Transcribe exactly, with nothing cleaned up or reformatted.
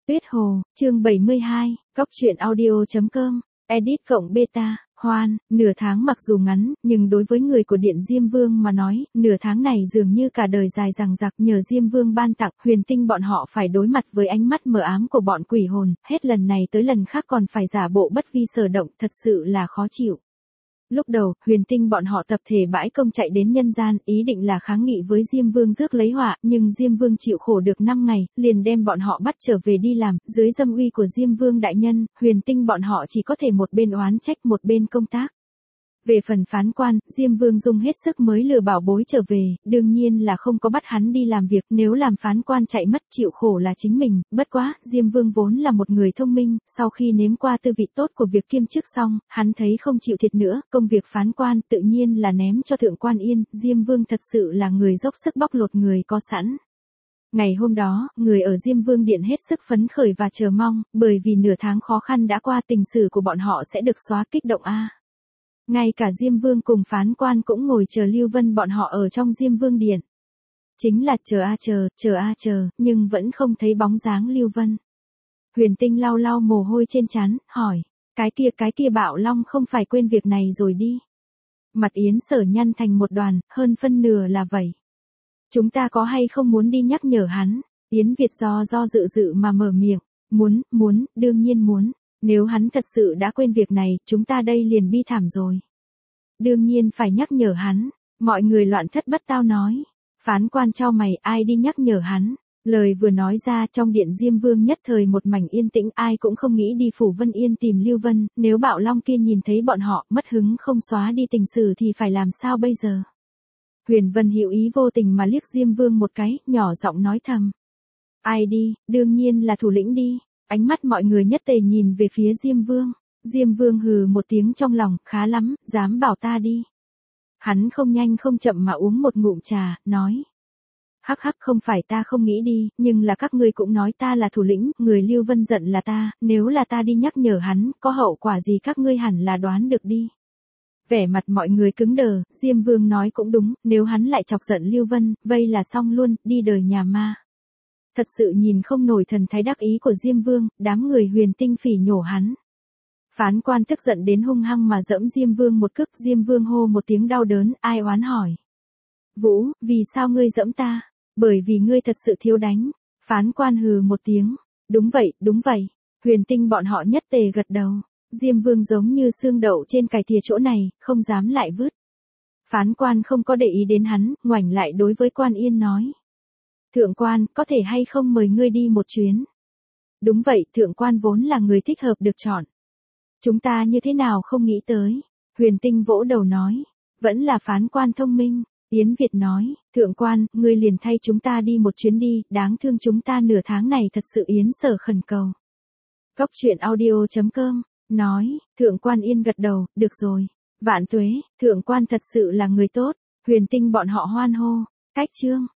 Tuyết Hồ, chương bảy mươi hai, cóc truyện audio chấm com, edit cộng beta, Hoan, nửa tháng mặc dù ngắn, nhưng đối với người của Điện Diêm Vương mà nói, nửa tháng này dường như cả đời dài dằng dặc. Nhờ Diêm Vương ban tặng, Huyền Tinh bọn họ phải đối mặt với ánh mắt mờ ám của bọn quỷ hồn, hết lần này tới lần khác còn phải giả bộ bất vi sở động, thật sự là khó chịu. Lúc đầu, Huyền Tinh bọn họ tập thể bãi công chạy đến nhân gian, ý định là kháng nghị với Diêm Vương rước lấy họa, nhưng Diêm Vương chịu khổ được năm ngày, liền đem bọn họ bắt trở về đi làm, dưới dâm uy của Diêm Vương đại nhân, Huyền Tinh bọn họ chỉ có thể một bên oán trách một bên công tác. Về phần phán quan, Diêm Vương dùng hết sức mới lừa bảo bối trở về, đương nhiên là không có bắt hắn đi làm việc, nếu làm phán quan chạy mất chịu khổ là chính mình, bất quá, Diêm Vương vốn là một người thông minh, sau khi nếm qua tư vị tốt của việc kiêm chức xong, hắn thấy không chịu thiệt nữa, công việc phán quan tự nhiên là ném cho Thượng Quan Yên, Diêm Vương thật sự là người dốc sức bóc lột người có sẵn. Ngày hôm đó, người ở Diêm Vương Điện hết sức phấn khởi và chờ mong, bởi vì nửa tháng khó khăn đã qua, tình sử của bọn họ sẽ được xóa, kích động a. Ngay cả Diêm Vương cùng phán quan cũng ngồi chờ Lưu Vân bọn họ ở trong Diêm Vương Điện. Chính là chờ a chờ, chờ a chờ, nhưng vẫn không thấy bóng dáng Lưu Vân. Huyền Tinh lau lau mồ hôi trên trán, hỏi, cái kia cái kia Bạo Long không phải quên việc này rồi đi. Mặt Yến Sở nhăn thành một đoàn, hơn phân nửa là vậy. Chúng ta có hay không muốn đi nhắc nhở hắn? Yến Việt do do dự dự mà mở miệng, muốn, muốn, đương nhiên muốn. Nếu hắn thật sự đã quên việc này, chúng ta đây liền bi thảm rồi. Đương nhiên phải nhắc nhở hắn. Mọi người loạn thất bất tao nói. Phán quan chau mày, ai đi nhắc nhở hắn. Lời vừa nói ra, trong Điện Diêm Vương nhất thời một mảnh yên tĩnh, ai cũng không nghĩ đi Phủ Vân Yên tìm Lưu Vân. Nếu Bạo Long kia nhìn thấy bọn họ, mất hứng không xóa đi tình sử thì phải làm sao bây giờ? Huyền Vân hữu ý vô tình mà liếc Diêm Vương một cái, nhỏ giọng nói thầm. Ai đi, đương nhiên là thủ lĩnh đi. Ánh mắt mọi người nhất tề nhìn về phía Diêm Vương. Diêm Vương hừ một tiếng trong lòng, khá lắm, dám bảo ta đi. Hắn không nhanh không chậm mà uống một ngụm trà, nói. Hắc hắc, không phải ta không nghĩ đi, nhưng là các ngươi cũng nói ta là thủ lĩnh, người Lưu Vân giận là ta, nếu là ta đi nhắc nhở hắn, có hậu quả gì các ngươi hẳn là đoán được đi. Vẻ mặt mọi người cứng đờ, Diêm Vương nói cũng đúng, nếu hắn lại chọc giận Lưu Vân, vây là xong luôn, đi đời nhà ma. Thật sự nhìn không nổi thần thái đắc ý của Diêm Vương, đám người Huyền Tinh phỉ nhổ hắn. Phán quan tức giận đến hung hăng mà giẫm Diêm Vương một cước, Diêm Vương hô một tiếng đau đớn, ai oán hỏi. Vũ, vì sao ngươi giẫm ta? Bởi vì ngươi thật sự thiếu đánh. Phán quan hừ một tiếng. Đúng vậy, đúng vậy. Huyền Tinh bọn họ nhất tề gật đầu. Diêm Vương giống như xương đậu trên cải thìa chỗ này, không dám lại vứt. Phán quan không có để ý đến hắn, ngoảnh lại đối với Quan Yên nói. Thượng quan, có thể hay không mời ngươi đi một chuyến? Đúng vậy, thượng quan vốn là người thích hợp được chọn. Chúng ta như thế nào không nghĩ tới? Huyền Tinh vỗ đầu nói. Vẫn là phán quan thông minh. Yến Việt nói, thượng quan, ngươi liền thay chúng ta đi một chuyến đi, đáng thương chúng ta nửa tháng này thật sự Yến Sở khẩn cầu. Cóc truyện audio chấm com, nói, thượng quan Yên gật đầu, được rồi. Vạn tuế, thượng quan thật sự là người tốt. Huyền Tinh bọn họ hoan hô. Cách chương.